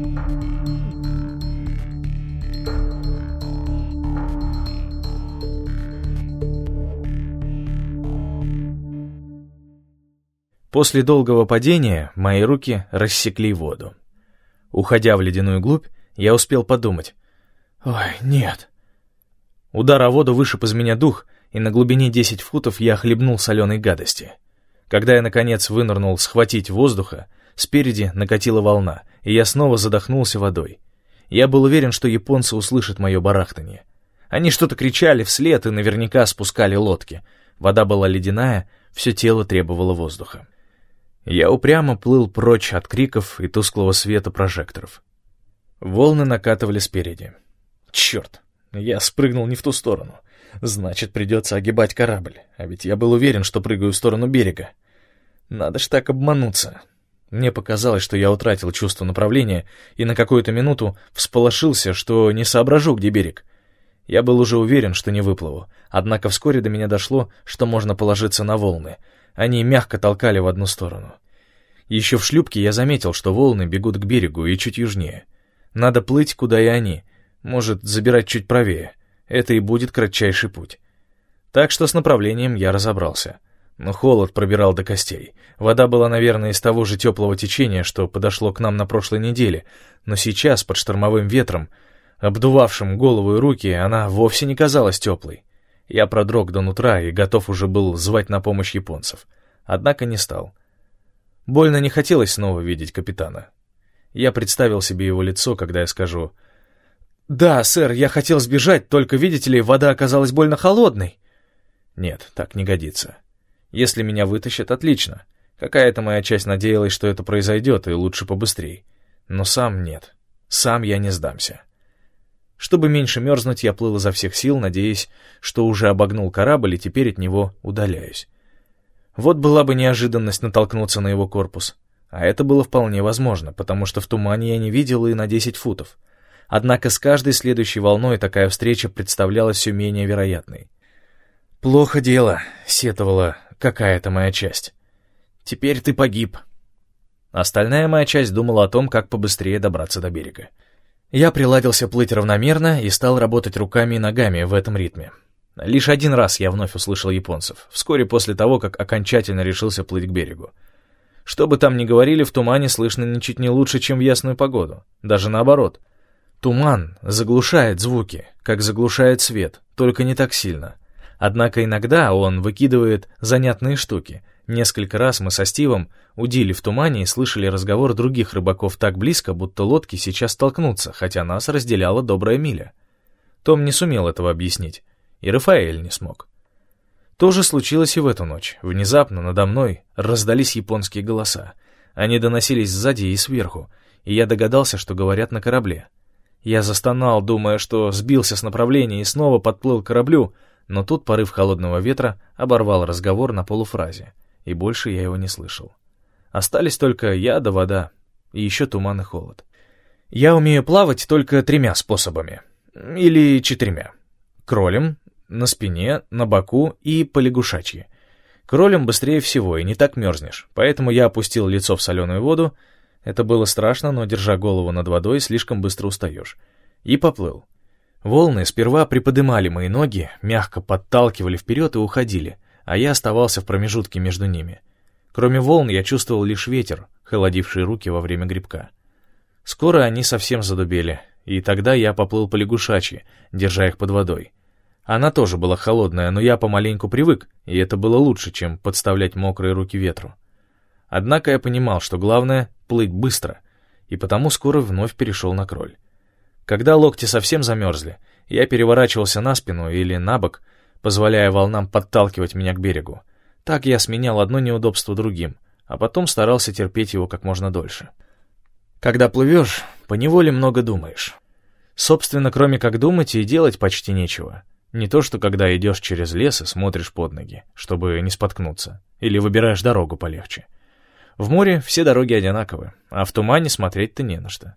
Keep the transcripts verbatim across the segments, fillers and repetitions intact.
После долгого падения мои руки рассекли воду. Уходя в ледяную глубь, я успел подумать: «Ой, нет». Удар о воду вышиб из меня дух, и на глубине десять футов я хлебнул соленой гадости. Когда я, наконец, вынырнул схватить воздуха, спереди накатила волна, и я снова задохнулся водой. Я был уверен, что японцы услышат мое барахтанье. Они что-то кричали вслед и наверняка спускали лодки. Вода была ледяная, все тело требовало воздуха. Я упрямо плыл прочь от криков и тусклого света прожекторов. Волны накатывали спереди. Черт, я спрыгнул не в ту сторону. Значит, придется огибать корабль, а ведь я был уверен, что прыгаю в сторону берега. Надо ж так обмануться. Мне показалось, что я утратил чувство направления и на какую-то минуту всполошился, что не соображу, где берег. Я был уже уверен, что не выплыву, однако вскоре до меня дошло, что можно положиться на волны. Они мягко толкали в одну сторону. Еще в шлюпке я заметил, что волны бегут к берегу и чуть южнее. Надо плыть, куда и они, может, забирать чуть правее. Это и будет кратчайший путь. Так что с направлением я разобрался. Но холод пробирал до костей. Вода была, наверное, из того же теплого течения, что подошло к нам на прошлой неделе, но сейчас, под штормовым ветром, обдувавшим голову и руки, она вовсе не казалась теплой. Я продрог до нутра и готов уже был звать на помощь японцев. Однако не стал. Больно не хотелось снова видеть капитана. Я представил себе его лицо, когда я скажу: «Да, сэр, я хотел сбежать, только, видите ли, вода оказалась больно холодной». Нет, так не годится. Если меня вытащат, отлично. Какая-то моя часть надеялась, что это произойдет, и лучше побыстрей. Но сам нет. Сам я не сдамся. Чтобы меньше мерзнуть, я плыл изо всех сил, надеясь, что уже обогнул корабль и теперь от него удаляюсь. Вот была бы неожиданность натолкнуться на его корпус. А это было вполне возможно, потому что в тумане я не видел и на десять футов. Однако с каждой следующей волной такая встреча представлялась все менее вероятной. «Плохо дело», — сетовала какая-то моя часть. «Теперь ты погиб». Остальная моя часть думала о том, как побыстрее добраться до берега. Я приладился плыть равномерно и стал работать руками и ногами в этом ритме. Лишь один раз я вновь услышал японцев, вскоре после того, как окончательно решился плыть к берегу. Что бы там ни говорили, в тумане слышно ничуть не лучше, чем в ясную погоду. Даже наоборот. Туман заглушает звуки, как заглушает свет, только не так сильно. Однако иногда он выкидывает занятные штуки. Несколько раз мы со Стивом удили в тумане и слышали разговор других рыбаков так близко, будто лодки сейчас столкнутся, хотя нас разделяла добрая миля. Том не сумел этого объяснить, и Рафаэль не смог. То же случилось и в эту ночь. Внезапно надо мной раздались японские голоса. Они доносились сзади и сверху, и я догадался, что говорят на корабле. Я застонал, думая, что сбился с направления и снова подплыл к кораблю, но тут порыв холодного ветра оборвал разговор на полуфразе, и больше я его не слышал. Остались только я да вода, и еще туман и холод. Я умею плавать только тремя способами. Или четырьмя. Кролем, на спине, на боку и полягушачьи. Кролем быстрее всего и не так мерзнешь, поэтому я опустил лицо в соленую воду. Это было страшно, но, держа голову над водой, слишком быстро устаешь. И поплыл. Волны сперва приподымали мои ноги, мягко подталкивали вперед и уходили, а я оставался в промежутке между ними. Кроме волн я чувствовал лишь ветер, холодивший руки во время гребка. Скоро они совсем задубели, и тогда я поплыл по лягушачьи, держа их под водой. Она тоже была холодная, но я помаленьку привык, и это было лучше, чем подставлять мокрые руки ветру. Однако я понимал, что главное — плыть быстро, и потому скоро вновь перешел на кроль. Когда локти совсем замерзли, я переворачивался на спину или на бок, позволяя волнам подталкивать меня к берегу. Так я сменял одно неудобство другим, а потом старался терпеть его как можно дольше. Когда плывешь, поневоле много думаешь. Собственно, кроме как думать и делать почти нечего. Не то, что когда идешь через лес и смотришь под ноги, чтобы не споткнуться, или выбираешь дорогу полегче. В море все дороги одинаковы, а в тумане смотреть-то не на что.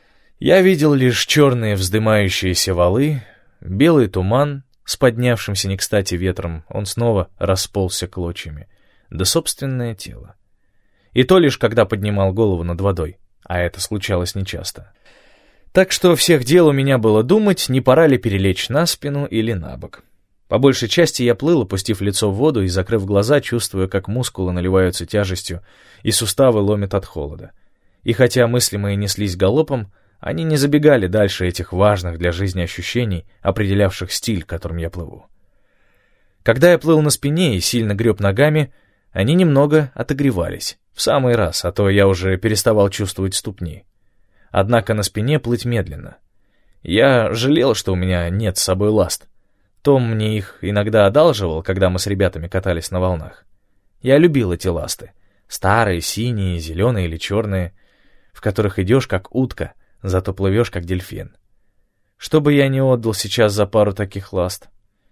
Я видел лишь черные вздымающиеся валы, белый туман с поднявшимся не кстати ветром, он снова расползся клочьями, да собственное тело. И то лишь когда поднимал голову над водой, а это случалось нечасто. Так что всех дел у меня было думать, не пора ли перелечь на спину или на бок. По большей части я плыл, опустив лицо в воду и закрыв глаза, чувствуя, как мускулы наливаются тяжестью и суставы ломят от холода. И хотя мысли мои неслись галопом, они не забегали дальше этих важных для жизни ощущений, определявших стиль, которым я плыву. Когда я плыл на спине и сильно греб ногами, они немного отогревались, в самый раз, а то я уже переставал чувствовать ступни. Однако на спине плыть медленно. Я жалел, что у меня нет с собой ласт. Том мне их иногда одалживал, когда мы с ребятами катались на волнах. Я любил эти ласты. Старые, синие, зеленые или черные, в которых идешь как утка, зато плывешь как дельфин. Что бы я не отдал сейчас за пару таких ласт?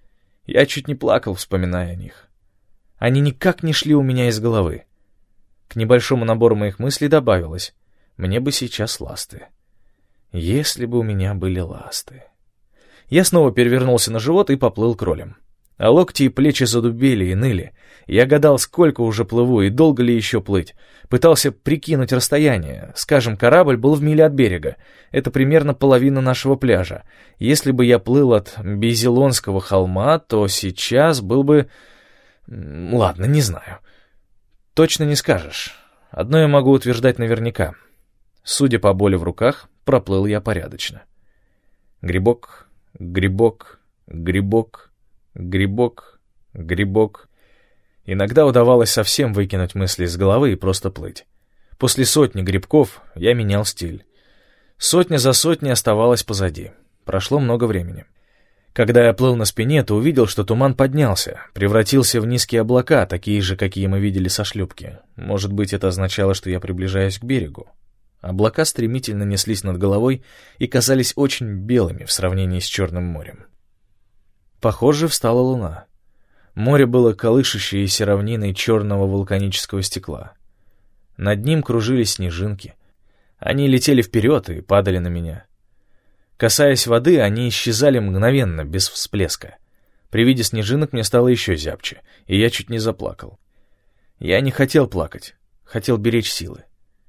Я чуть не плакал, вспоминая о них. Они никак не шли у меня из головы. К небольшому набору моих мыслей добавилось: мне бы сейчас ласты. Если бы у меня были ласты. Я снова перевернулся на живот и поплыл кролем. А локти и плечи задубели и ныли. Я гадал, сколько уже плыву и долго ли еще плыть. Пытался прикинуть расстояние. Скажем, корабль был в миле от берега. Это примерно половина нашего пляжа. Если бы я плыл от Безилонского холма, то сейчас был бы... Ладно, не знаю. Точно не скажешь. Одно я могу утверждать наверняка. Судя по боли в руках, проплыл я порядочно. Грибок, грибок, грибок, грибок, грибок. Иногда удавалось совсем выкинуть мысли из головы и просто плыть. После сотни грибков я менял стиль. Сотня за сотней оставалась позади. Прошло много времени. Когда я плыл на спине, то увидел, что туман поднялся, превратился в низкие облака, такие же, какие мы видели со шлюпки. Может быть, это означало, что я приближаюсь к берегу. Облака стремительно неслись над головой и казались очень белыми в сравнении с Черным морем. Похоже, встала луна. Море было колышущейся равниной черного вулканического стекла. Над ним кружились снежинки. Они летели вперед и падали на меня. Касаясь воды, они исчезали мгновенно, без всплеска. При виде снежинок мне стало еще зябче, и я чуть не заплакал. Я не хотел плакать, хотел беречь силы.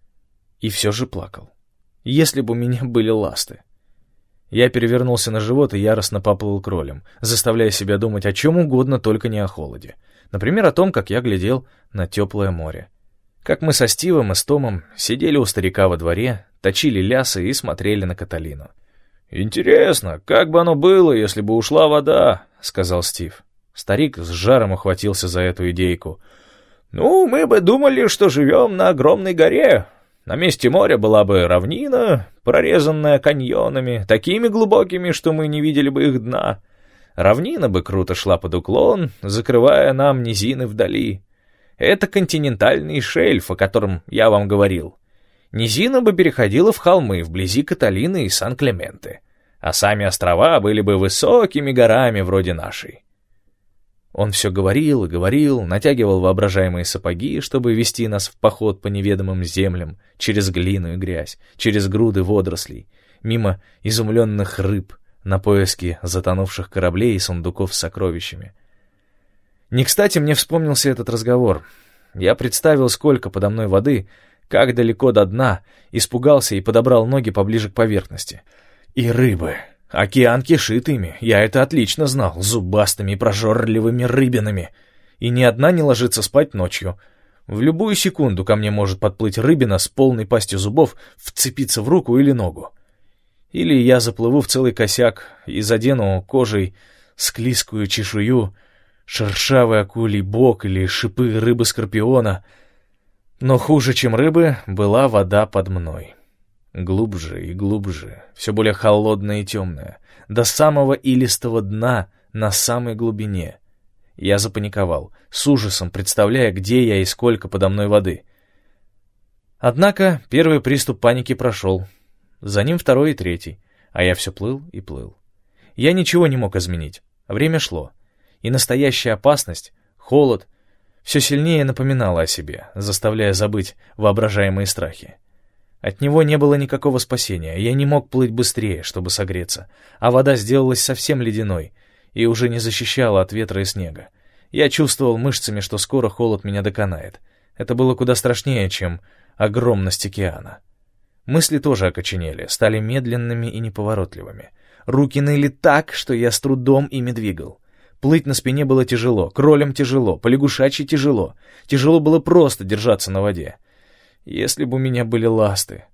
И все же плакал. Если бы у меня были ласты. Я перевернулся на живот и яростно поплыл кролем, заставляя себя думать о чем угодно, только не о холоде. Например, о том, как я глядел на теплое море. Как мы со Стивом и с Томом сидели у старика во дворе, точили лясы и смотрели на Каталину. «Интересно, как бы оно было, если бы ушла вода?» — сказал Стив. Старик с жаром ухватился за эту идейку. «Ну, мы бы думали, что живем на огромной горе. На месте моря была бы равнина, прорезанная каньонами, такими глубокими, что мы не видели бы их дна. Равнина бы круто шла под уклон, закрывая нам низины вдали. Это континентальный шельф, о котором я вам говорил. Низина бы переходила в холмы вблизи Каталины и Сан-Клементе, а сами острова были бы высокими горами вроде нашей». Он все говорил и говорил, натягивал воображаемые сапоги, чтобы вести нас в поход по неведомым землям, через глину и грязь, через груды водорослей, мимо изумленных рыб, на поиски затонувших кораблей и сундуков с сокровищами. Не кстати мне вспомнился этот разговор. Я представил, сколько подо мной воды, как далеко до дна, испугался и подобрал ноги поближе к поверхности. И рыбы. Океан кишит ими, я это отлично знал, зубастыми и прожорливыми рыбинами. И ни одна не ложится спать ночью. В любую секунду ко мне может подплыть рыбина с полной пастью зубов, вцепиться в руку или ногу. Или я заплыву в целый косяк и задену кожей склизкую чешую, шершавый акулий бок или шипы рыбы-скорпиона. Но хуже, чем рыбы, была вода под мной. Глубже и глубже, все более холодная и темная, до самого илистого дна на самой глубине. Я запаниковал, с ужасом представляя, где я и сколько подо мной воды. Однако первый приступ паники прошел, за ним второй и третий, а я все плыл и плыл. Я ничего не мог изменить, время шло, и настоящая опасность, холод, все сильнее напоминала о себе, заставляя забыть воображаемые страхи. От него не было никакого спасения, я не мог плыть быстрее, чтобы согреться, а вода сделалась совсем ледяной и уже не защищала от ветра и снега. Я чувствовал мышцами, что скоро холод меня доконает. Это было куда страшнее, чем огромность океана. Мысли тоже окоченели, стали медленными и неповоротливыми. Руки ныли так, что я с трудом ими двигал. Плыть на спине было тяжело, кролям тяжело, полягушачьи тяжело. Тяжело было просто держаться на воде. Если бы у меня были ласты.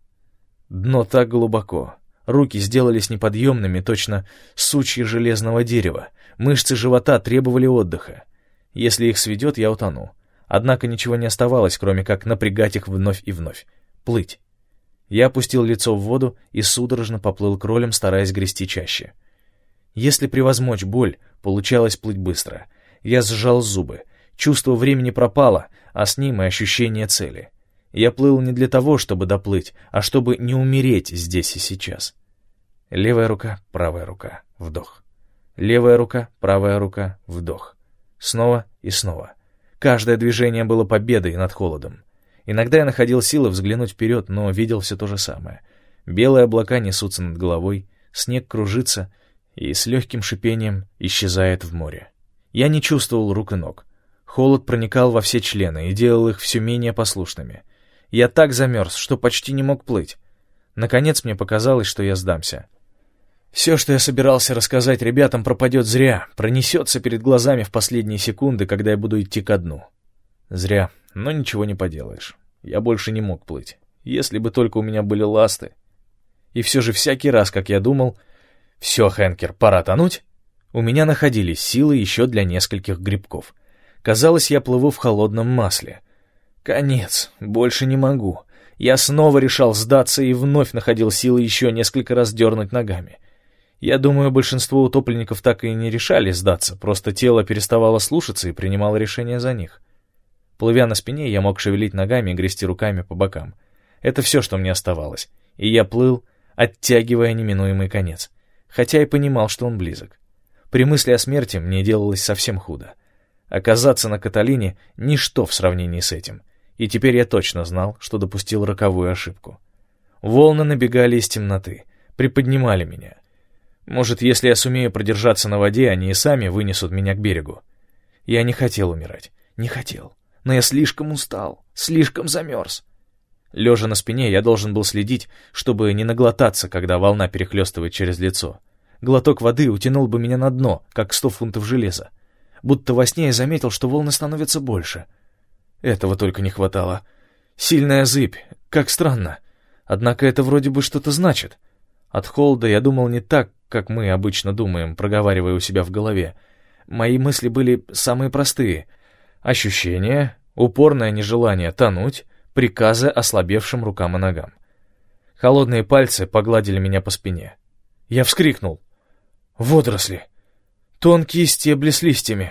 Дно так глубоко. Руки сделались неподъемными, точно сучья железного дерева. Мышцы живота требовали отдыха. Если их сведет, я утону. Однако ничего не оставалось, кроме как напрягать их вновь и вновь. Плыть. Я опустил лицо в воду и судорожно поплыл кролем, стараясь грести чаще. Если превозмочь боль, получалось плыть быстро. Я сжал зубы. Чувство времени пропало, а с ним и ощущение цели. Я плыл не для того, чтобы доплыть, а чтобы не умереть здесь и сейчас. Левая рука, правая рука, вдох. Левая рука, правая рука, вдох. Снова и снова. Каждое движение было победой над холодом. Иногда я находил силы взглянуть вперед, но видел все то же самое. Белые облака несутся над головой, снег кружится и с легким шипением исчезает в море. Я не чувствовал рук и ног. Холод проникал во все члены и делал их все менее послушными. Я так замерз, что почти не мог плыть. Наконец мне показалось, что я сдамся. Все, что я собирался рассказать ребятам, пропадет зря, пронесется перед глазами в последние секунды, когда я буду идти ко дну. Зря, но ничего не поделаешь. Я больше не мог плыть. Если бы только у меня были ласты. И все же всякий раз, как я думал, «Все, Хэнкер, пора тонуть», у меня находились силы еще для нескольких грибков. Казалось, я плыву в холодном масле. Конец, больше не могу. Я снова решал сдаться и вновь находил силы еще несколько раз дернуть ногами. Я думаю, большинство утопленников так и не решали сдаться, просто тело переставало слушаться и принимало решение за них. Плывя на спине, я мог шевелить ногами и грести руками по бокам. Это все, что мне оставалось, и я плыл, оттягивая неминуемый конец, хотя и понимал, что он близок. При мысли о смерти мне делалось совсем худо. Оказаться на Каталине — ничто в сравнении с этим, и теперь я точно знал, что допустил роковую ошибку. Волны набегали из темноты, приподнимали меня. Может, если я сумею продержаться на воде, они и сами вынесут меня к берегу. Я не хотел умирать, не хотел, но я слишком устал, слишком замерз. Лежа на спине, я должен был следить, чтобы не наглотаться, когда волна перехлестывает через лицо. Глоток воды утянул бы меня на дно, как сто фунтов железа. Будто во сне я заметил, что волны становятся больше. Этого только не хватало. Сильная зыбь, как странно. Однако это вроде бы что-то значит. От холода я думал не так, как мы обычно думаем, проговаривая у себя в голове. Мои мысли были самые простые. Ощущения, упорное нежелание тонуть, приказы ослабевшим рукам и ногам. Холодные пальцы погладили меня по спине. Я вскрикнул. Водоросли! Тонкие стебли с листьями.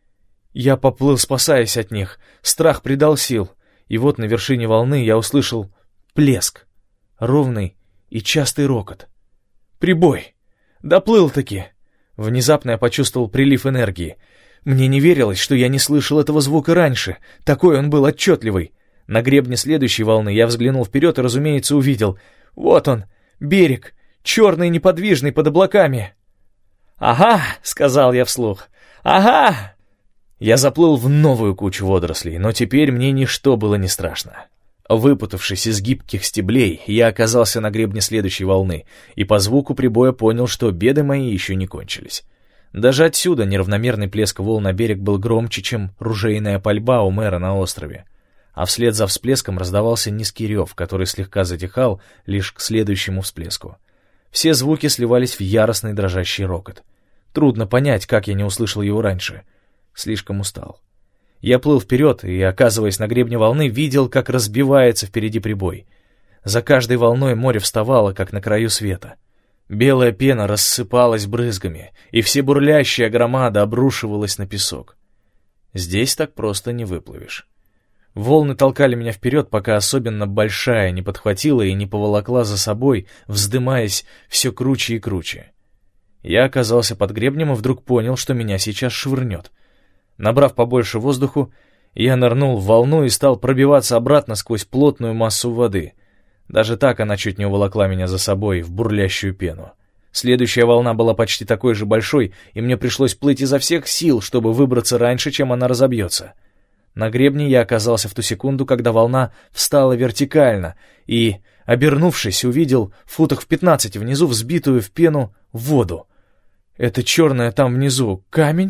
Я поплыл, спасаясь от них. Страх придал сил. И вот на вершине волны я услышал плеск. Ровный и частый рокот. Прибой! Доплыл-таки! Внезапно я почувствовал прилив энергии. Мне не верилось, что я не слышал этого звука раньше. Такой он был отчетливый. На гребне следующей волны я взглянул вперед и, разумеется, увидел. Вот он, берег, черный и неподвижный под облаками. «Ага», — сказал я вслух, «ага». Я заплыл в новую кучу водорослей, но теперь мне ничто было не страшно. Выпутавшись из гибких стеблей, я оказался на гребне следующей волны, и по звуку прибоя понял, что беды мои еще не кончились. Даже отсюда неравномерный плеск волн на берег был громче, чем ружейная пальба у мэра на острове. А вслед за всплеском раздавался низкий рев, который слегка затихал лишь к следующему всплеску. Все звуки сливались в яростный дрожащий рокот. Трудно понять, как я не услышал его раньше. Слишком устал. Я плыл вперед и, оказываясь на гребне волны, видел, как разбивается впереди прибой. За каждой волной море вставало, как на краю света. Белая пена рассыпалась брызгами, и всебурлящая громада обрушивалась на песок. Здесь так просто не выплывешь. Волны толкали меня вперед, пока особенно большая не подхватила и не поволокла за собой, вздымаясь все круче и круче. Я оказался под гребнем и вдруг понял, что меня сейчас швырнет. Набрав побольше воздуху, я нырнул в волну и стал пробиваться обратно сквозь плотную массу воды. Даже так она чуть не уволокла меня за собой в бурлящую пену. Следующая волна была почти такой же большой, и мне пришлось плыть изо всех сил, чтобы выбраться раньше, чем она разобьется. На гребне я оказался в ту секунду, когда волна встала вертикально и, Обернувшись, увидел в футах в пятнадцати внизу взбитую в пену воду. Это черное там внизу камень?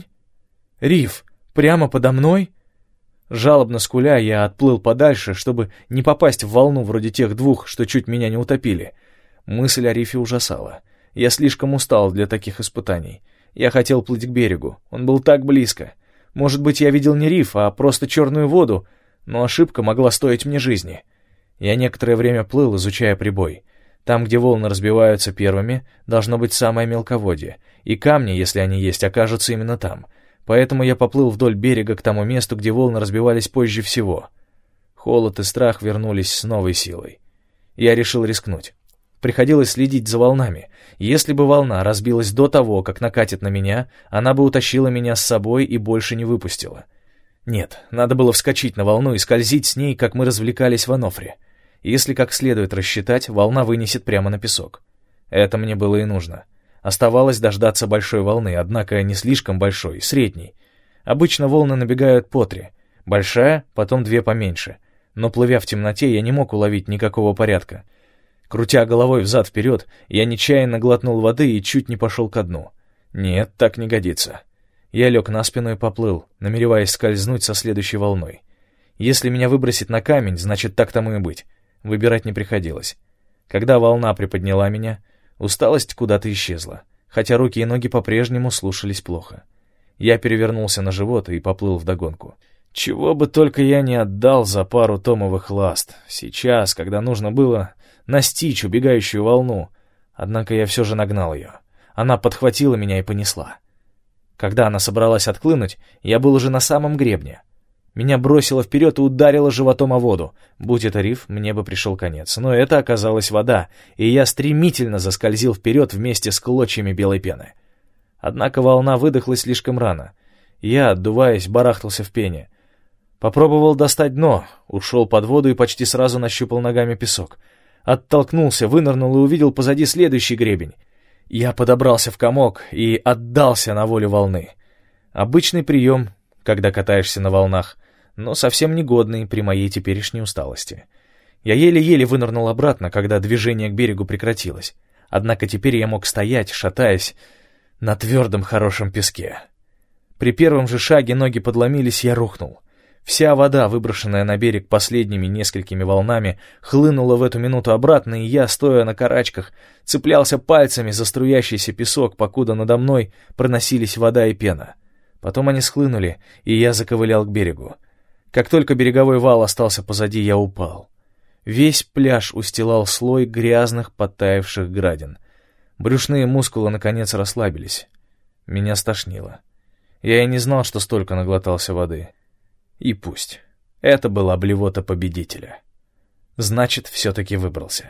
Риф, прямо подо мной? Жалобно скуля, я отплыл подальше, чтобы не попасть в волну вроде тех двух, что чуть меня не утопили. Мысль о рифе ужасала. Я слишком устал для таких испытаний. Я хотел плыть к берегу, он был так близко. Может быть, я видел не риф, а просто черную воду, но ошибка могла стоить мне жизни. Я некоторое время плыл, изучая прибой. Там, где волны разбиваются первыми, должно быть самое мелководье, и камни, если они есть, окажутся именно там. Поэтому я поплыл вдоль берега к тому месту, где волны разбивались позже всего. Холод и страх вернулись с новой силой. Я решил рискнуть. Приходилось следить за волнами. Если бы волна разбилась до того, как накатит на меня, она бы утащила меня с собой и больше не выпустила. Нет, надо было вскочить на волну и скользить с ней, как мы развлекались в Анофре. Если как следует рассчитать, волна вынесет прямо на песок. Это мне было и нужно. Оставалось дождаться большой волны, однако не слишком большой, средней. Обычно волны набегают по три. Большая, потом две поменьше. Но плывя в темноте, я не мог уловить никакого порядка. Крутя головой взад-вперед, я нечаянно глотнул воды и чуть не пошел ко дну. Нет, так не годится. Я лег на спину и поплыл, намереваясь скользнуть со следующей волной. Если меня выбросит на камень, значит, так тому и быть. Выбирать не приходилось. Когда волна приподняла меня, усталость куда-то исчезла, хотя руки и ноги по-прежнему слушались плохо. Я перевернулся на живот и поплыл вдогонку. Чего бы только я не отдал за пару томовых ласт. Сейчас, когда нужно было настичь убегающую волну. Однако я все же нагнал ее. Она подхватила меня и понесла. Когда она собралась отклынуть, я был уже на самом гребне. Меня бросило вперед и ударило животом о воду. Будь это риф, мне бы пришел конец. Но это оказалась вода, и я стремительно заскользил вперед вместе с клочьями белой пены. Однако волна выдохлась слишком рано. Я, отдуваясь, барахтался в пене. Попробовал достать дно, ушел под воду и почти сразу нащупал ногами песок. Оттолкнулся, вынырнул и увидел позади следующий гребень. Я подобрался в комок и отдался на волю волны. Обычный прием, когда катаешься на волнах, но совсем негодный при моей теперешней усталости. Я еле-еле вынырнул обратно, когда движение к берегу прекратилось. Однако теперь я мог стоять, шатаясь, на твердом хорошем песке. При первом же шаге ноги подломились, я рухнул. Вся вода, выброшенная на берег последними несколькими волнами, хлынула в эту минуту обратно, и я, стоя на карачках, цеплялся пальцами за струящийся песок, покуда надо мной проносились вода и пена. Потом они схлынули, и я заковылял к берегу. Как только береговой вал остался позади, я упал. Весь пляж устилал слой грязных, подтаявших градин. Брюшные мускулы, наконец, расслабились. Меня стошнило. Я и не знал, что столько наглотался воды. И пусть. Это была блевота победителя. Значит, все-таки выбрался.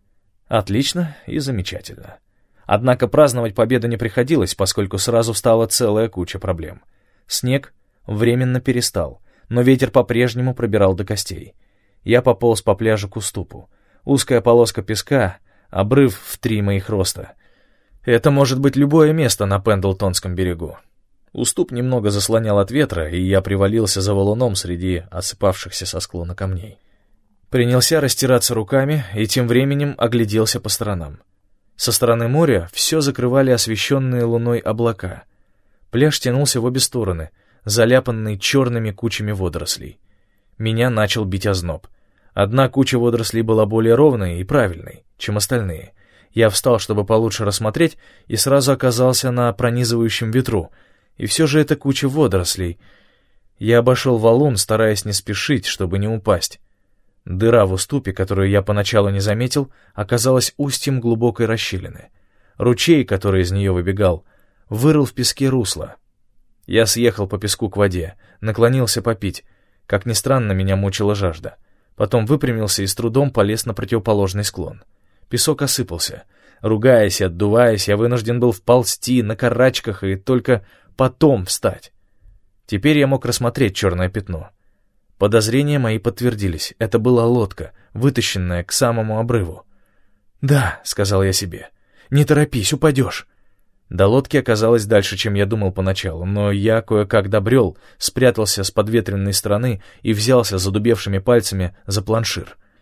Отлично и замечательно. Однако праздновать победу не приходилось, поскольку сразу встала целая куча проблем. Снег временно перестал, но ветер по-прежнему пробирал до костей. Я пополз по пляжу к уступу. Узкая полоска песка, обрыв в три моих роста. Это может быть любое место на Пендлтонском берегу. Уступ немного заслонял от ветра, и я привалился за валуном среди осыпавшихся со склона камней. Принялся растираться руками и тем временем огляделся по сторонам. Со стороны моря все закрывали освещенные луной облака. Пляж тянулся в обе стороны, заляпанный черными кучами водорослей. Меня начал бить озноб. Одна куча водорослей была более ровной и правильной, чем остальные. Я встал, чтобы получше рассмотреть, и сразу оказался на пронизывающем ветру. И все же это куча водорослей. Я обошел валун, стараясь не спешить, чтобы не упасть. Дыра в уступе, которую я поначалу не заметил, оказалась устьем глубокой расщелины. Ручей, который из нее выбегал, вырыл в песке русло. Я съехал по песку к воде, наклонился попить. Как ни странно, меня мучила жажда. Потом выпрямился и с трудом полез на противоположный склон. Песок осыпался. Ругаясь и отдуваясь, я вынужден был вползти на карачках и только потом встать. Теперь я мог рассмотреть черное пятно. Подозрения мои подтвердились. Это была лодка, вытащенная к самому обрыву. «Да», — сказал я себе, — «не торопись, упадешь». До лодки оказалось дальше, чем я думал поначалу, но я кое-как добрел, спрятался с подветренной стороны и взялся задубевшими пальцами за планшир.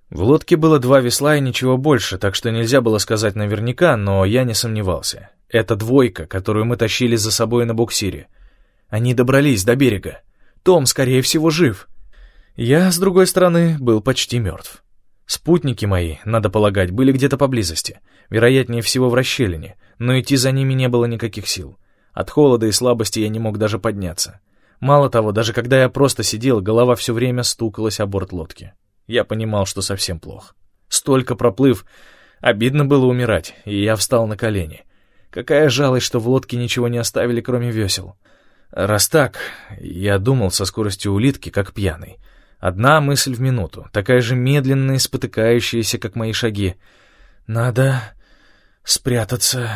В лодке было два весла и ничего больше, так что нельзя было сказать наверняка, но я не сомневался. Это двойка, которую мы тащили за собой на буксире. Они добрались до берега. Том, скорее всего, жив. Я, с другой стороны, был почти мертв. Спутники мои, надо полагать, были где-то поблизости, вероятнее всего в расщелине, но идти за ними не было никаких сил. От холода и слабости я не мог даже подняться. Мало того, даже когда я просто сидел, голова все время стукалась о борт лодки. Я понимал, что совсем плохо. Столько проплыв, обидно было умирать, и я встал на колени. Какая жалость, что в лодке ничего не оставили, кроме весел. Раз так, я думал со скоростью улитки, как пьяный. Одна мысль в минуту, такая же медленная и спотыкающаяся, как мои шаги. Надо спрятаться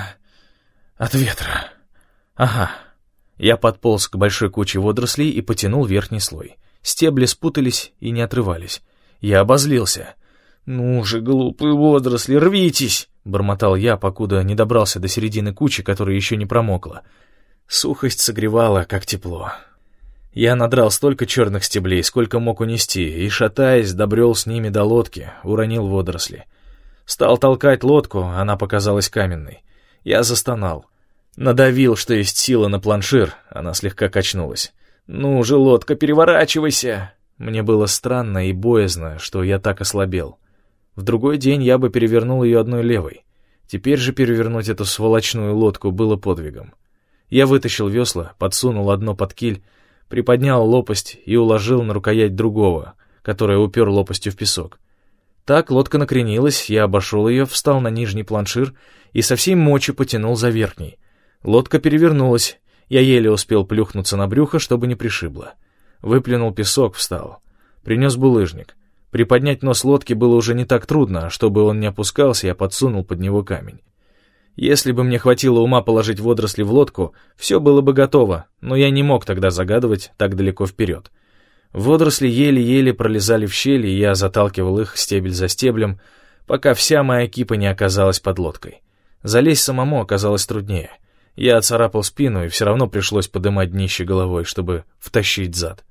от ветра. Ага. Я подполз к большой куче водорослей и потянул верхний слой. Стебли спутались и не отрывались. Я обозлился. «Ну же, глупые водоросли, рвитесь!» — бормотал я, покуда не добрался до середины кучи, которая еще не промокла. Сухость согревала, как тепло. Я надрал столько черных стеблей, сколько мог унести, и, шатаясь, добрел с ними до лодки, уронил водоросли. Стал толкать лодку, она показалась каменной. Я застонал. Надавил, что есть сила, на планшир, она слегка качнулась. «Ну же, лодка, переворачивайся!» Мне было странно и боязно, что я так ослабел. В другой день я бы перевернул ее одной левой. Теперь же перевернуть эту сволочную лодку было подвигом. Я вытащил весла, подсунул одно под киль, приподнял лопасть и уложил на рукоять другого, которая упер лопастью в песок. Так лодка накренилась, я обошел ее, встал на нижний планшир и со всей мочи потянул за верхний. Лодка перевернулась, я еле успел плюхнуться на брюхо, чтобы не пришибло. Выплюнул песок, встал. Принес булыжник. Приподнять нос лодки было уже не так трудно, а чтобы он не опускался, я подсунул под него камень. Если бы мне хватило ума положить водоросли в лодку, все было бы готово, но я не мог тогда загадывать так далеко вперед. Водоросли еле-еле пролезали в щели, и я заталкивал их стебель за стеблем, пока вся моя кипа не оказалась под лодкой. Залезть самому оказалось труднее. Я оцарапал спину, и все равно пришлось подымать днище головой, чтобы втащить зад.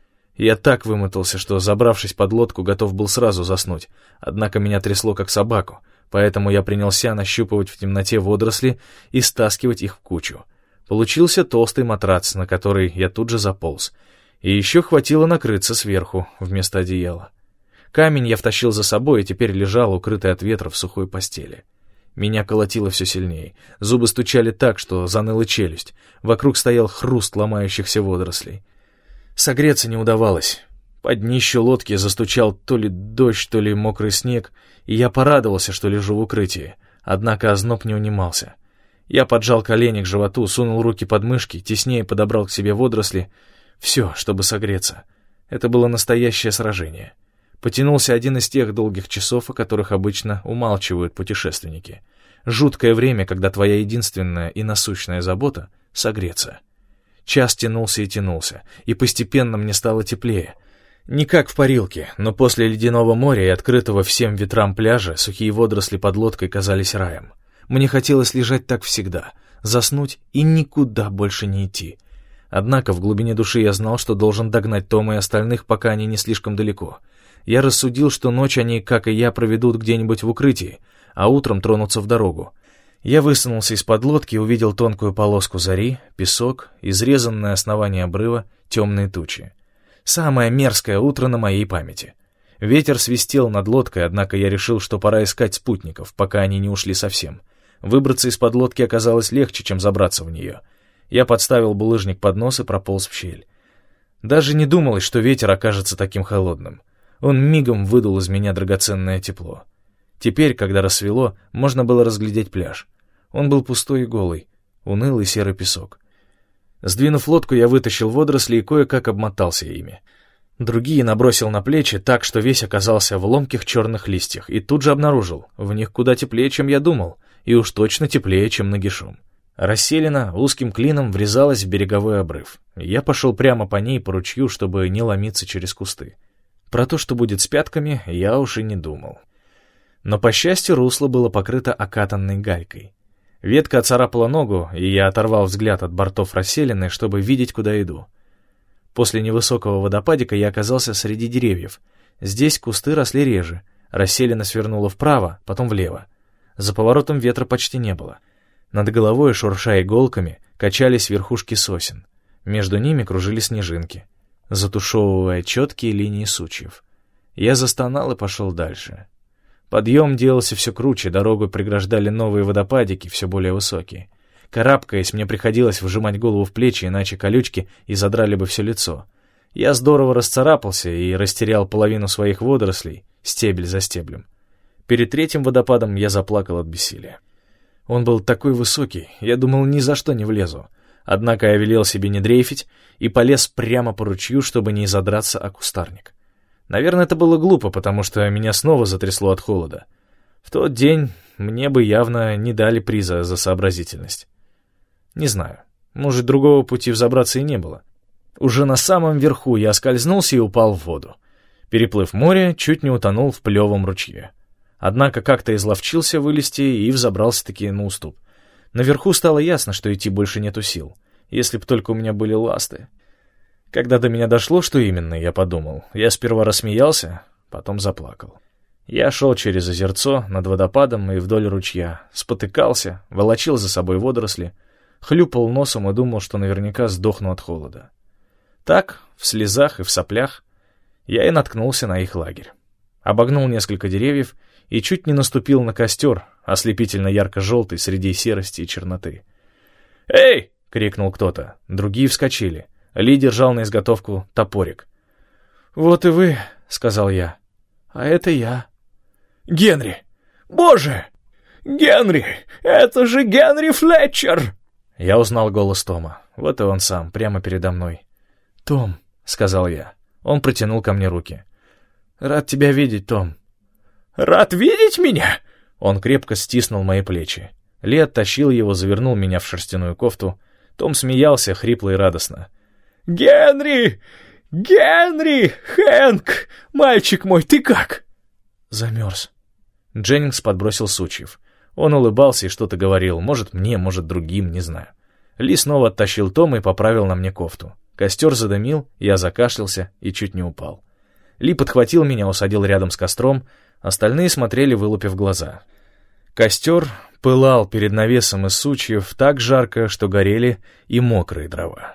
Я так вымотался, что, забравшись под лодку, готов был сразу заснуть, однако меня трясло как собаку, поэтому я принялся нащупывать в темноте водоросли и стаскивать их в кучу. Получился толстый матрац, на который я тут же заполз, и еще хватило накрыться сверху вместо одеяла. Камень я втащил за собой и теперь лежал, укрытый от ветра в сухой постели. Меня колотило все сильнее, зубы стучали так, что заныла челюсть, вокруг стоял хруст ломающихся водорослей. Согреться не удавалось. Под днищу лодки застучал то ли дождь, то ли мокрый снег, и я порадовался, что лежу в укрытии, однако озноб не унимался. Я поджал колени к животу, сунул руки под мышки, теснее подобрал к себе водоросли. Все, чтобы согреться. Это было настоящее сражение. Потянулся один из тех долгих часов, о которых обычно умалчивают путешественники. Жуткое время, когда твоя единственная и насущная забота — согреться. Час тянулся и тянулся, и постепенно мне стало теплее. Не как в парилке, но после ледяного моря и открытого всем ветрам пляжа сухие водоросли под лодкой казались раем. Мне хотелось лежать так всегда, заснуть и никуда больше не идти. Однако в глубине души я знал, что должен догнать Тома и остальных, пока они не слишком далеко. Я рассудил, что ночь они, как и я, проведут где-нибудь в укрытии, а утром тронутся в дорогу. Я высунулся из-под лодки и увидел тонкую полоску зари, песок, изрезанное основание обрыва, темные тучи. Самое мерзкое утро на моей памяти. Ветер свистел над лодкой, однако я решил, что пора искать спутников, пока они не ушли совсем. Выбраться из-под лодки оказалось легче, чем забраться в нее. Я подставил булыжник под нос и прополз в щель. Даже не думалось, что ветер окажется таким холодным. Он мигом выдул из меня драгоценное тепло. Теперь, когда рассвело, можно было разглядеть пляж. Он был пустой и голый, унылый серый песок. Сдвинув лодку, я вытащил водоросли и кое-как обмотался ими. Другие набросил на плечи так, что весь оказался в ломких черных листьях, и тут же обнаружил, в них куда теплее, чем я думал, и уж точно теплее, чем нагишом. Расселена узким клином врезалась в береговой обрыв. Я пошел прямо по ней по ручью, чтобы не ломиться через кусты. Про то, что будет с пятками, я уж и не думал. Но, по счастью, русло было покрыто окатанной галькой. Ветка оцарапала ногу, и я оторвал взгляд от бортов расселены, чтобы видеть, куда иду. После невысокого водопадика я оказался среди деревьев. Здесь кусты росли реже, Расселена свернула вправо, потом влево. За поворотом ветра почти не было. Над головой, шурша иголками, качались верхушки сосен. Между ними кружили снежинки, затушевывая четкие линии сучьев. Я застонал и пошел дальше. Подъем делался все круче, дорогу преграждали новые водопадики, все более высокие. Карабкаясь, мне приходилось вжимать голову в плечи, иначе колючки и задрали бы все лицо. Я здорово расцарапался и растерял половину своих водорослей, стебель за стеблем. Перед третьим водопадом я заплакал от бессилия. Он был такой высокий, я думал, ни за что не влезу. Однако я велел себе не дрейфить и полез прямо по ручью, чтобы не задраться о кустарник. Наверное, это было глупо, потому что меня снова затрясло от холода. В тот день мне бы явно не дали приза за сообразительность. Не знаю, может, другого пути взобраться и не было. Уже на самом верху я оскользнулся и упал в воду. Переплыв море, чуть не утонул в плевом ручье. Однако как-то изловчился вылезти и взобрался-таки на уступ. Наверху стало ясно, что идти больше нету сил, если б только у меня были ласты. Когда до меня дошло, что именно, я подумал. Я сперва рассмеялся, потом заплакал. Я шел через озерцо, над водопадом и вдоль ручья, спотыкался, волочил за собой водоросли, хлюпал носом и думал, что наверняка сдохну от холода. Так, в слезах и в соплях, я и наткнулся на их лагерь. Обогнул несколько деревьев и чуть не наступил на костер, ослепительно ярко-желтый среди серости и черноты. «Эй!» — крикнул кто-то. Другие вскочили. Ли держал на изготовку топорик. «Вот и вы», — сказал я. «А это я». «Генри! Боже! Генри! Это же Генри Флетчер!» Я узнал голос Тома. Вот и он сам, прямо передо мной. «Том», — сказал я. Он протянул ко мне руки. «Рад тебя видеть, Том». «Рад видеть меня?» Он крепко стиснул мои плечи. Ли оттащил его, завернул меня в шерстяную кофту. Том смеялся, хрипло и радостно. «Генри! Генри! Хэнк! Мальчик мой, ты как?» «Замерз». Дженнингс подбросил сучьев. Он улыбался и что-то говорил, может мне, может другим, не знаю. Ли снова оттащил Тома и поправил на мне кофту. Костер задымил, я закашлялся и чуть не упал. Ли подхватил меня, усадил рядом с костром, остальные смотрели, вылупив глаза. Костер пылал перед навесом из сучьев так жарко, что горели и мокрые дрова.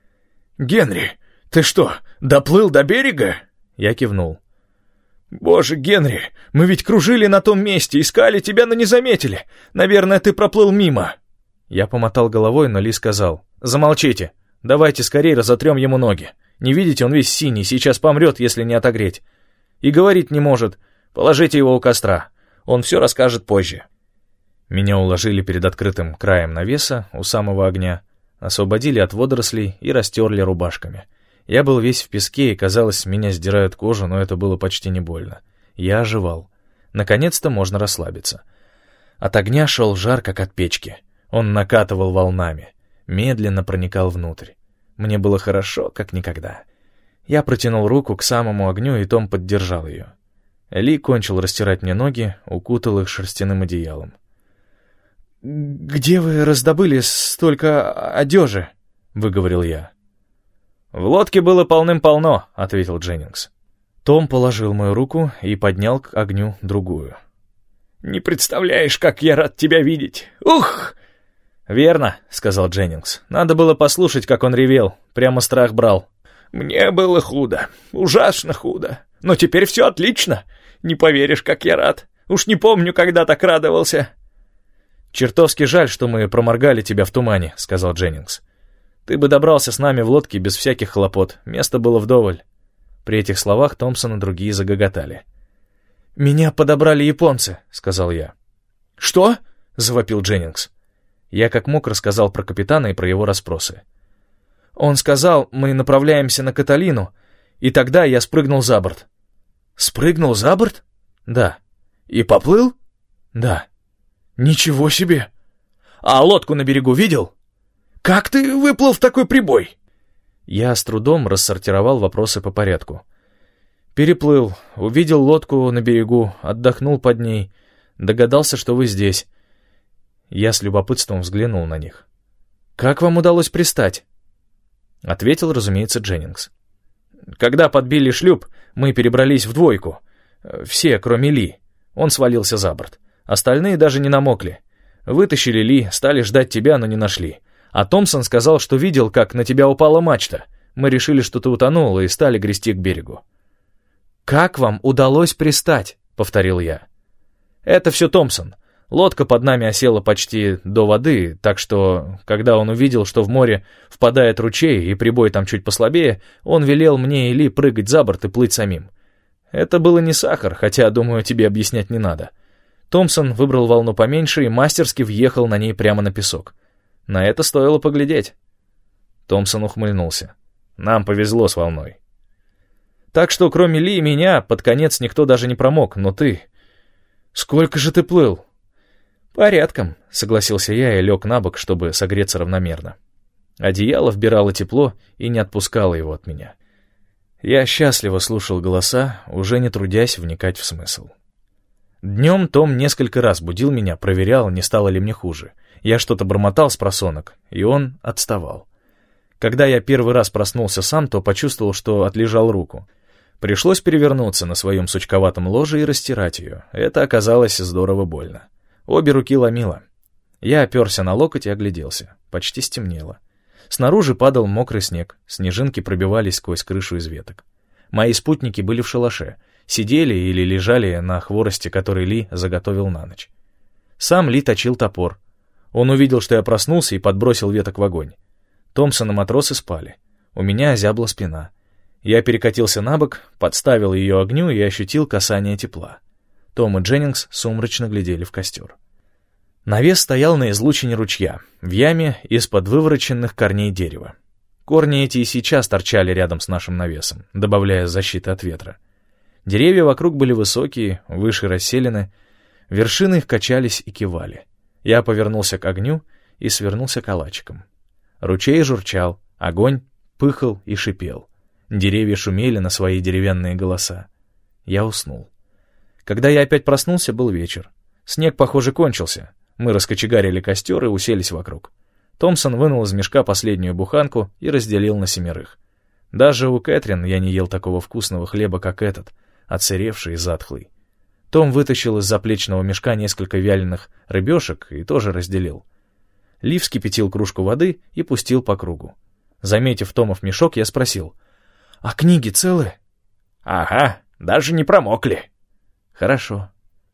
«Генри, ты что, доплыл до берега?» Я кивнул. «Боже, Генри, мы ведь кружили на том месте, искали тебя, но не заметили. Наверное, ты проплыл мимо». Я помотал головой, но Ли сказал: «Замолчите, давайте скорее разотрем ему ноги. Не видите, он весь синий, сейчас помрет, если не отогреть. И говорить не может. Положите его у костра, он все расскажет позже». Меня уложили перед открытым краем навеса у самого огня, освободили от водорослей и растерли рубашками. Я был весь в песке, и, казалось, меня сдирают кожу, но это было почти не больно. Я оживал. Наконец-то можно расслабиться. От огня шел жар, как от печки. Он накатывал волнами, медленно проникал внутрь. Мне было хорошо, как никогда. Я протянул руку к самому огню, и Том поддержал ее. Ли кончил растирать мне ноги, укутал их шерстяным одеялом. «Где вы раздобыли столько одежи?» — выговорил я. «В лодке было полным-полно», — ответил Дженнингс. Том положил мою руку и поднял к огню другую. «Не представляешь, как я рад тебя видеть! Ух!» «Верно», — сказал Дженнингс. «Надо было послушать, как он ревел. Прямо страх брал». «Мне было худо, ужасно худо. Но теперь все отлично. Не поверишь, как я рад. Уж не помню, когда так радовался». «Чертовски жаль, что мы проморгали тебя в тумане», — сказал Дженнингс. «Ты бы добрался с нами в лодке без всяких хлопот. Места было вдоволь». При этих словах Томпсон и другие загоготали. «Меня подобрали японцы», — сказал я. «Что?» — завопил Дженнингс. Я как мог рассказал про капитана и про его расспросы. «Он сказал, мы направляемся на Каталину, и тогда я спрыгнул за борт». «Спрыгнул за борт?» «Да». «И поплыл?» «Да». «Ничего себе! А лодку на берегу видел? Как ты выплыл в такой прибой?» Я с трудом рассортировал вопросы по порядку. «Переплыл, увидел лодку на берегу, отдохнул под ней, догадался, что вы здесь». Я с любопытством взглянул на них. «Как вам удалось пристать?» Ответил, разумеется, Дженнингс. «Когда подбили шлюп, мы перебрались в двойку. Все, кроме Ли. Он свалился за борт. Остальные даже не намокли. Вытащили Ли, стали ждать тебя, но не нашли. А Томпсон сказал, что видел, как на тебя упала мачта. Мы решили, что ты утонул, и стали грести к берегу. «Как вам удалось пристать?» — повторил я. «Это все Томпсон. Лодка под нами осела почти до воды, так что, когда он увидел, что в море впадает ручей и прибой там чуть послабее, он велел мне и Ли прыгать за борт и плыть самим. Это было не сахар, хотя, думаю, тебе объяснять не надо. Томпсон выбрал волну поменьше и мастерски въехал на ней прямо на песок. На это стоило поглядеть». Томпсон ухмыльнулся. «Нам повезло с волной. Так что, кроме Ли и меня, под конец никто даже не промок, но ты... Сколько же ты плыл?» «Порядком», — согласился я и лег на бок, чтобы согреться равномерно. Одеяло вбирало тепло и не отпускало его от меня. Я счастливо слушал голоса, уже не трудясь вникать в смысл. Днем Том несколько раз будил меня, проверял, не стало ли мне хуже. Я что-то бормотал с просонок, и он отставал. Когда я первый раз проснулся сам, то почувствовал, что отлежал руку. Пришлось перевернуться на своем сучковатом ложе и растирать ее. Это оказалось здорово больно. Обе руки ломило. Я оперся на локоть и огляделся. Почти стемнело. Снаружи падал мокрый снег, снежинки пробивались сквозь крышу из веток. Мои спутники были в шалаше, сидели или лежали на хворосте, который Ли заготовил на ночь. Сам Ли точил топор. Он увидел, что я проснулся, и подбросил веток в огонь. Томпсон и матросы спали. У меня озябла спина. Я перекатился на бок, подставил ее огню и ощутил касание тепла. Том и Дженнингс сумрачно глядели в костер. Навес стоял на излучине ручья, в яме из-под вывороченных корней дерева. Корни эти и сейчас торчали рядом с нашим навесом, добавляя защиты от ветра. Деревья вокруг были высокие, выше расселены, вершины их качались и кивали. Я повернулся к огню и свернулся калачиком. Ручей журчал, огонь пыхал и шипел. Деревья шумели на свои деревянные голоса. Я уснул. Когда я опять проснулся, был вечер. Снег, похоже, кончился. Мы раскочегарили костер и уселись вокруг. Томпсон вынул из мешка последнюю буханку и разделил на семерых. Даже у Кэтрин я не ел такого вкусного хлеба, как этот, отсыревший и затхлый. Том вытащил из заплечного мешка несколько вяленых рыбешек и тоже разделил. Ли вскипятил кружку воды и пустил по кругу. Заметив Томов мешок, я спросил: «А книги целы?» «Ага, даже не промокли». «Хорошо».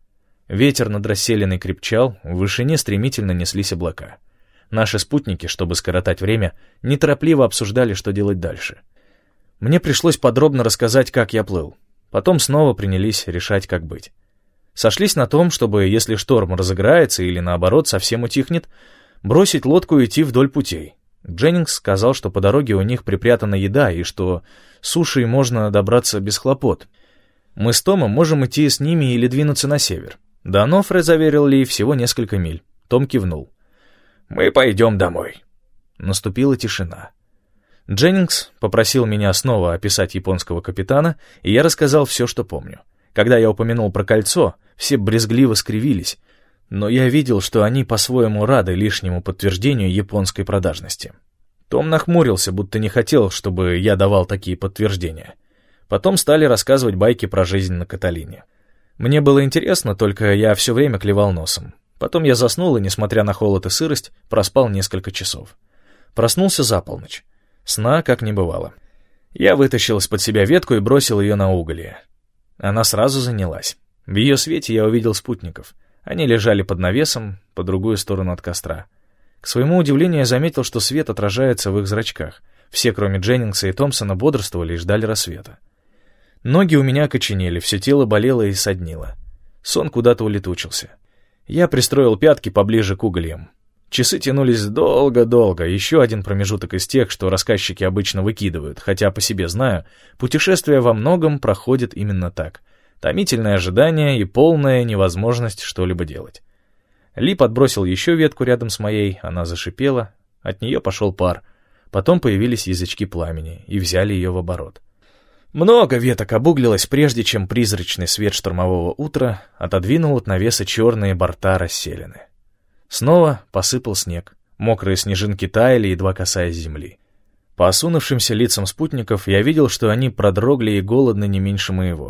Ветер над расселенной крепчал, в вышине стремительно неслись облака. Наши спутники, чтобы скоротать время, неторопливо обсуждали, что делать дальше. Мне пришлось подробно рассказать, как я плыл. Потом снова принялись решать, как быть. Сошлись на том, чтобы, если шторм разыграется или, наоборот, совсем утихнет, бросить лодку и идти вдоль путей. Дженнингс сказал, что по дороге у них припрятана еда и что сушей можно добраться без хлопот. Мы с Томом можем идти с ними или двинуться на север. До Анофре, заверил Ли, всего несколько миль. Том кивнул. «Мы пойдем домой». Наступила тишина. Дженнингс попросил меня снова описать японского капитана, и я рассказал все, что помню. Когда я упомянул про кольцо, все брезгливо скривились, но я видел, что они по-своему рады лишнему подтверждению японской продажности. Том нахмурился, будто не хотел, чтобы я давал такие подтверждения. Потом стали рассказывать байки про жизнь на Каталине. Мне было интересно, только я все время клевал носом. Потом я заснул и, несмотря на холод и сырость, проспал несколько часов. Проснулся за полночь. Сна как не бывало. Я вытащил из-под себя ветку и бросил ее на уголье. Она сразу занялась. В ее свете я увидел спутников. Они лежали под навесом, по другую сторону от костра. К своему удивлению, я заметил, что свет отражается в их зрачках. Все, кроме Дженнингса и Томпсона, бодрствовали и ждали рассвета. Ноги у меня окоченели, все тело болело и соднило. Сон куда-то улетучился. Я пристроил пятки поближе к угольям. Часы тянулись долго-долго, еще один промежуток из тех, что рассказчики обычно выкидывают, хотя по себе знаю, путешествие во многом проходит именно так. Томительное ожидание и полная невозможность что-либо делать. Ли подбросил еще ветку рядом с моей, она зашипела, от нее пошел пар. Потом появились язычки пламени и взяли ее в оборот. Много веток обуглилось, прежде чем призрачный свет штормового утра отодвинул от навеса черные борта расселены. Снова посыпал снег. Мокрые снежинки таяли, едва касаясь земли. По осунувшимся лицам спутников я видел, что они продрогли и голодны не меньше моего.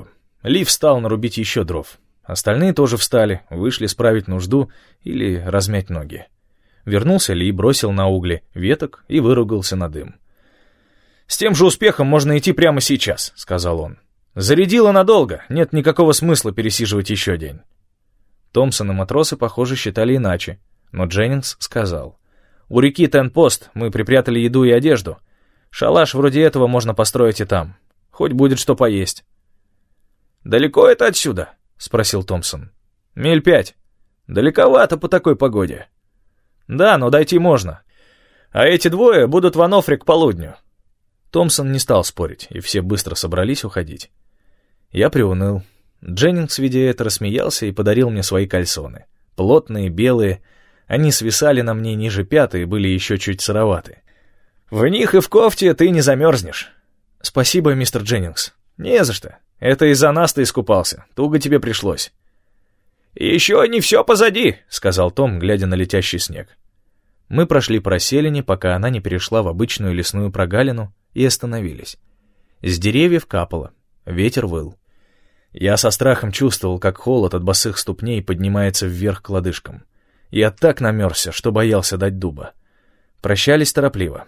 Ли встал нарубить еще дров. Остальные тоже встали, вышли справить нужду или размять ноги. Вернулся Ли, бросил на угли веток и выругался на дым. «С тем же успехом можно идти прямо сейчас», — сказал он. «Зарядило надолго, нет никакого смысла пересиживать еще день». Томпсон и матросы, похоже, считали иначе, но Дженнингс сказал: «У реки Тен-Пост мы припрятали еду и одежду. Шалаш вроде этого можно построить и там. Хоть будет что поесть». «Далеко это отсюда?» — спросил Томпсон. «Миль пять. Далековато по такой погоде». «Да, но дойти можно. А эти двое будут в Анофре к полудню». Томпсон не стал спорить, и все быстро собрались уходить. Я приуныл. Дженнингс, видя это, рассмеялся и подарил мне свои кальсоны. Плотные, белые, они свисали на мне ниже пят и были еще чуть сыроваты. «В них и в кофте ты не замерзнешь». «Спасибо, мистер Дженнингс». «Не за что. Это из-за нас ты искупался. Туго тебе пришлось». «Еще не все позади», — сказал Том, глядя на летящий снег. Мы прошли по расселине, пока она не перешла в обычную лесную прогалину, и остановились. С деревьев капало, ветер выл. Я со страхом чувствовал, как холод от босых ступней поднимается вверх к лодыжкам. Я так намерзся, что боялся дать дуба. Прощались торопливо.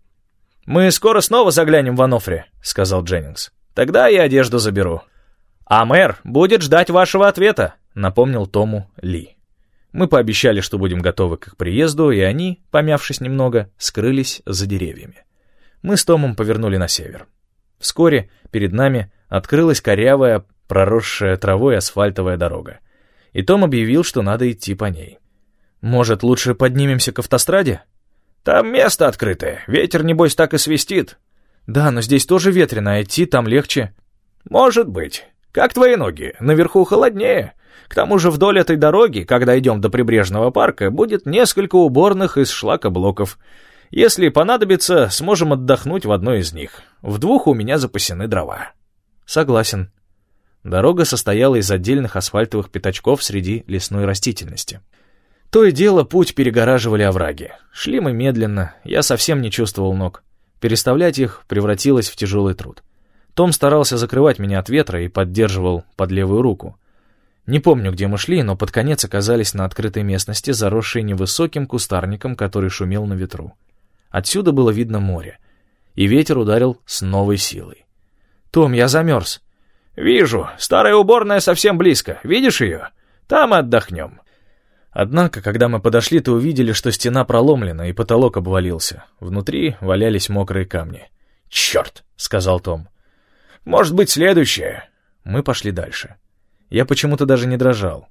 «Мы скоро снова заглянем в Анофре», — сказал Дженнингс. «Тогда я одежду заберу». «А мэр будет ждать вашего ответа», — напомнил Тому Ли. Мы пообещали, что будем готовы к их приезду, и они, помявшись немного, скрылись за деревьями. Мы с Томом повернули на север. Вскоре перед нами открылась корявая, проросшая травой асфальтовая дорога. И Том объявил, что надо идти по ней. «Может, лучше поднимемся к автостраде?» «Там место открытое, ветер, небось, так и свистит». «Да, но здесь тоже ветрено, а идти там легче». «Может быть. Как твои ноги? Наверху холоднее. К тому же вдоль этой дороги, когда идем до прибрежного парка, будет несколько уборных из шлакоблоков. Если понадобится, сможем отдохнуть в одной из них. В двух у меня запасены дрова». «Согласен». Дорога состояла из отдельных асфальтовых пятачков среди лесной растительности. То и дело путь перегораживали овраги. Шли мы медленно, я совсем не чувствовал ног. Переставлять их превратилось в тяжелый труд. Том старался закрывать меня от ветра и поддерживал под левую руку. Не помню, где мы шли, но под конец оказались на открытой местности, заросшей невысоким кустарником, который шумел на ветру. Отсюда было видно море, и ветер ударил с новой силой. «Том, я замерз». «Вижу, старая уборная совсем близко. Видишь ее? Там отдохнем». Однако, когда мы подошли, то увидели, что стена проломлена и потолок обвалился. Внутри валялись мокрые камни. «Черт!» — сказал Том. «Может быть, следующее?» Мы пошли дальше. Я почему-то даже не дрожал.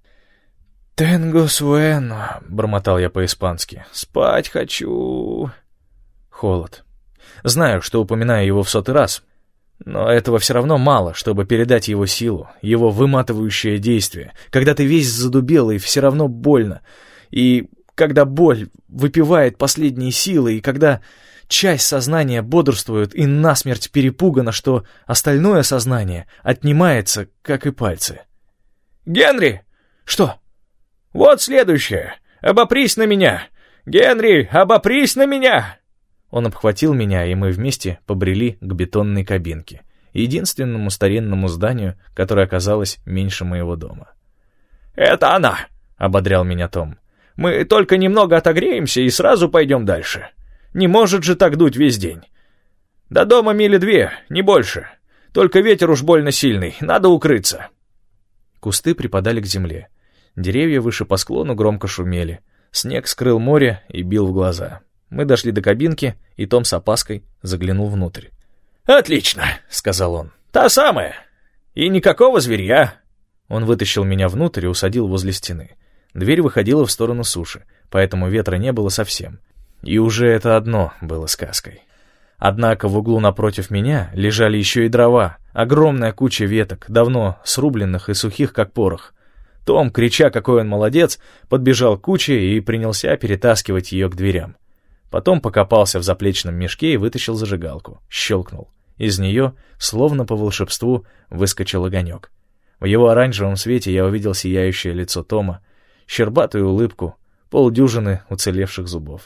«Тенго суэно», — бормотал я по-испански. «Спать хочу». Холод. Знаю, что упоминаю его в сотый раз, но этого все равно мало, чтобы передать его силу, его выматывающее действие, когда ты весь задубел и все равно больно, и когда боль выпивает последние силы, и когда часть сознания бодрствует и насмерть перепугана, что остальное сознание отнимается, как и пальцы. «Генри!» «Что?» «Вот следующее! Обопрись на меня! Генри, обопрись на меня!» Он обхватил меня, и мы вместе побрели к бетонной кабинке, единственному старинному зданию, которое оказалось меньше моего дома. «Это она!» — ободрял меня Том. «Мы только немного отогреемся и сразу пойдем дальше. Не может же так дуть весь день. До дома мили две, не больше. Только ветер уж больно сильный, надо укрыться». Кусты припадали к земле. Деревья выше по склону громко шумели. Снег скрыл море и бил в глаза. Мы дошли до кабинки, и Том с опаской заглянул внутрь. «Отлично», — сказал он. «Та самая. И никакого зверья». Он вытащил меня внутрь и усадил возле стены. Дверь выходила в сторону суши, поэтому ветра не было совсем. И уже это одно было сказкой. Однако в углу напротив меня лежали еще и дрова, огромная куча веток, давно срубленных и сухих, как порох. Том, крича, какой он молодец, подбежал к куче и принялся перетаскивать ее к дверям. Потом покопался в заплечном мешке и вытащил зажигалку. Щелкнул. Из нее, словно по волшебству, выскочил огонек. В его оранжевом свете я увидел сияющее лицо Тома, щербатую улыбку, полдюжины уцелевших зубов.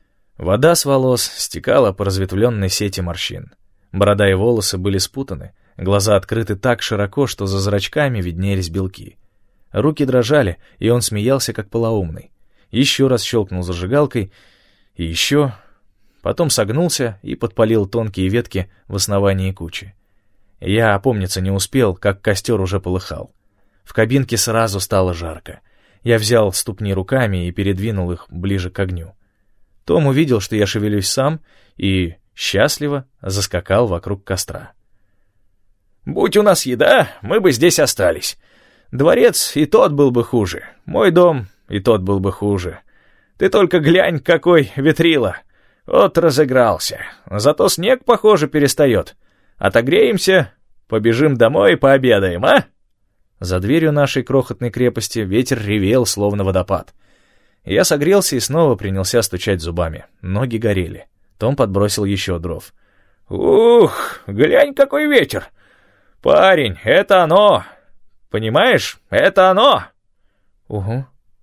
Вода с волос стекала по разветвленной сети морщин. Борода и волосы были спутаны, Глаза открыты так широко, что за зрачками виднелись белки. Руки дрожали, и он смеялся, как полоумный. Еще раз щелкнул зажигалкой, и еще... Потом согнулся и подпалил тонкие ветки в основании кучи. Я опомниться не успел, как костер уже полыхал. В кабинке сразу стало жарко. Я взял ступни руками и передвинул их ближе к огню. Том увидел, что я шевелюсь сам, и счастливо заскакал вокруг костра. «Будь у нас еда, мы бы здесь остались. Дворец и тот был бы хуже. Мой дом и тот был бы хуже. Ты только глянь, какой ветрила. Вот разыгрался. Зато снег, похоже, перестает. Отогреемся, побежим домой и пообедаем, а?» За дверью нашей крохотной крепости ветер ревел, словно водопад. Я согрелся и снова принялся стучать зубами. Ноги горели. Том подбросил еще дров. «Ух, глянь, какой ветер! Парень, это оно! Понимаешь, это оно!» «Угу».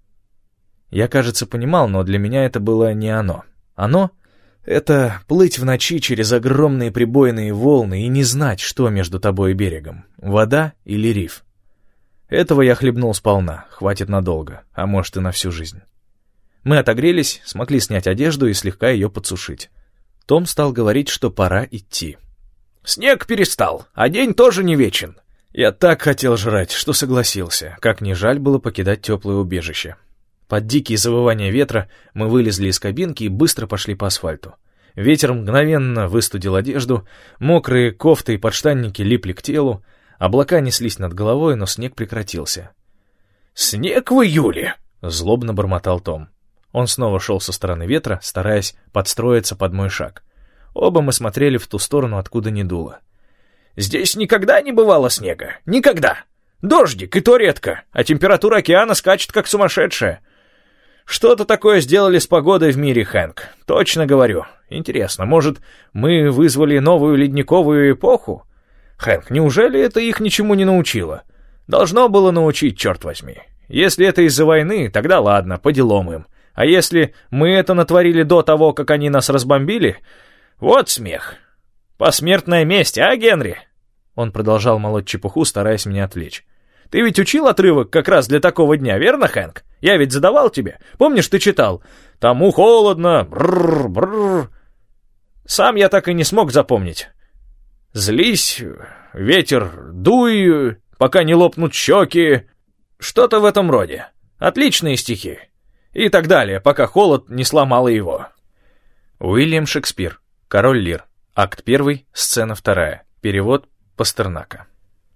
Я, кажется, понимал, но для меня это было не оно. Оно — это плыть в ночи через огромные прибойные волны и не знать, что между тобой и берегом — вода или риф. Этого я хлебнул сполна, хватит надолго, а может и на всю жизнь. Мы отогрелись, смогли снять одежду и слегка ее подсушить. Том стал говорить, что пора идти. «Снег перестал, а день тоже не вечен». Я так хотел жрать, что согласился, как не жаль было покидать теплое убежище. Под дикие завывания ветра мы вылезли из кабинки и быстро пошли по асфальту. Ветер мгновенно выстудил одежду, мокрые кофты и подштанники липли к телу, облака неслись над головой, но снег прекратился. «Снег в июле!» — злобно бормотал Том. Он снова шел со стороны ветра, стараясь подстроиться под мой шаг. Оба мы смотрели в ту сторону, откуда не дуло. «Здесь никогда не бывало снега. Никогда! Дождик, и то редко, а температура океана скачет, как сумасшедшая. Что-то такое сделали с погодой в мире, Хэнк. Точно говорю. Интересно, может, мы вызвали новую ледниковую эпоху? Хэнк, неужели это их ничему не научило? Должно было научить, черт возьми. Если это из-за войны, тогда ладно, по делам им. А если мы это натворили до того, как они нас разбомбили? Вот смех. Посмертная месть, а, Генри?» Он продолжал молоть чепуху, стараясь меня отвлечь. «Ты ведь учил отрывок как раз для такого дня, верно, Хэнк? Я ведь задавал тебе. Помнишь, ты читал? Тому холодно, бррр, бррр. Сам я так и не смог запомнить. Злись, ветер, дуй, пока не лопнут щеки. Что-то в этом роде. Отличные стихи. И так далее, пока холод не сломал его». Уильям Шекспир. Король Лир. Акт первый, сцена вторая. Перевод Пастернака.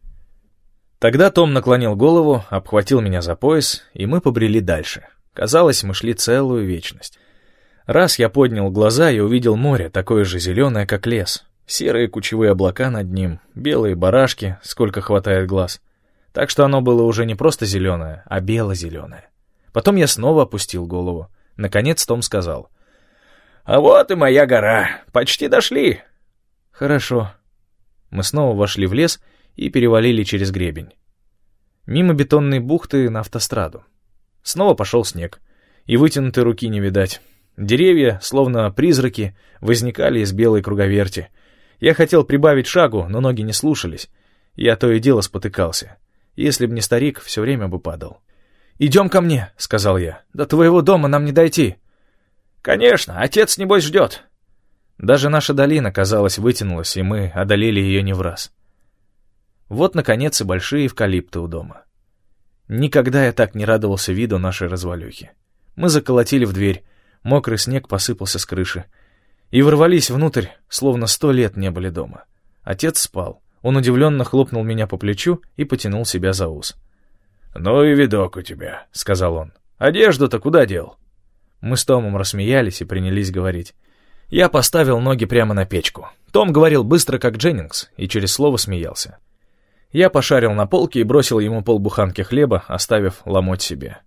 Тогда Том наклонил голову, обхватил меня за пояс, и мы побрели дальше. Казалось, мы шли целую вечность. Раз я поднял глаза и увидел море, такое же зеленое, как лес. Серые кучевые облака над ним, белые барашки, сколько хватает глаз. Так что оно было уже не просто зеленое, а бело-зеленое. Потом я снова опустил голову. Наконец Том сказал: «А вот и моя гора. Почти дошли». «Хорошо». Мы снова вошли в лес и перевалили через гребень. Мимо бетонной бухты на автостраду. Снова пошел снег, и вытянутой руки не видать. Деревья, словно призраки, возникали из белой круговерти. Я хотел прибавить шагу, но ноги не слушались. Я то и дело спотыкался. Если б не старик, все время бы падал. «Идем ко мне», — сказал я. «До твоего дома нам не дойти». «Конечно, отец, небось, ждет». Даже наша долина, казалось, вытянулась, и мы одолели ее не в раз. Вот, наконец, и большие эвкалипты у дома. Никогда я так не радовался виду нашей развалюхи. Мы заколотили в дверь, мокрый снег посыпался с крыши, и ворвались внутрь, словно сто лет не были дома. Отец спал. Он удивленно хлопнул меня по плечу и потянул себя за ус. «Ну и видок у тебя», — сказал он. «Одежду-то куда дел?» Мы с Томом рассмеялись и принялись говорить. Я поставил ноги прямо на печку. Том говорил быстро, как Дженнингс, и через слово смеялся. Я пошарил на полке и бросил ему полбуханки хлеба, оставив ломоть себе.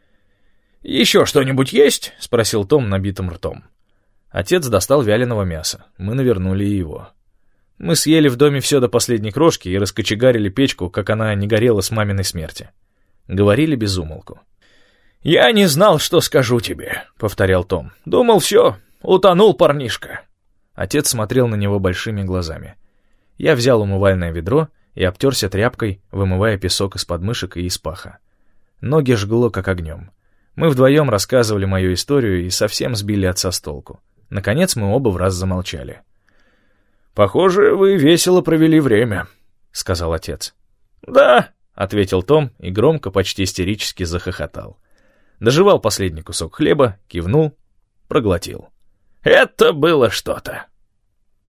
«Еще что-нибудь есть?» — спросил Том набитым ртом. Отец достал вяленого мяса. Мы навернули его. Мы съели в доме все до последней крошки и раскочегарили печку, как она не горела с маминой смерти. Говорили без умолку. «Я не знал, что скажу тебе», — повторял Том. «Думал, все, утонул парнишка». Отец смотрел на него большими глазами. Я взял умывальное ведро и обтерся тряпкой, вымывая песок из подмышек и из паха. Ноги жгло как огнем. Мы вдвоем рассказывали мою историю и совсем сбили отца с толку. Наконец мы оба в раз замолчали. «Похоже, вы весело провели время», — сказал отец. «Да», — ответил Том и громко, почти истерически захохотал. Дожевал последний кусок хлеба, кивнул, проглотил. «Это было что-то».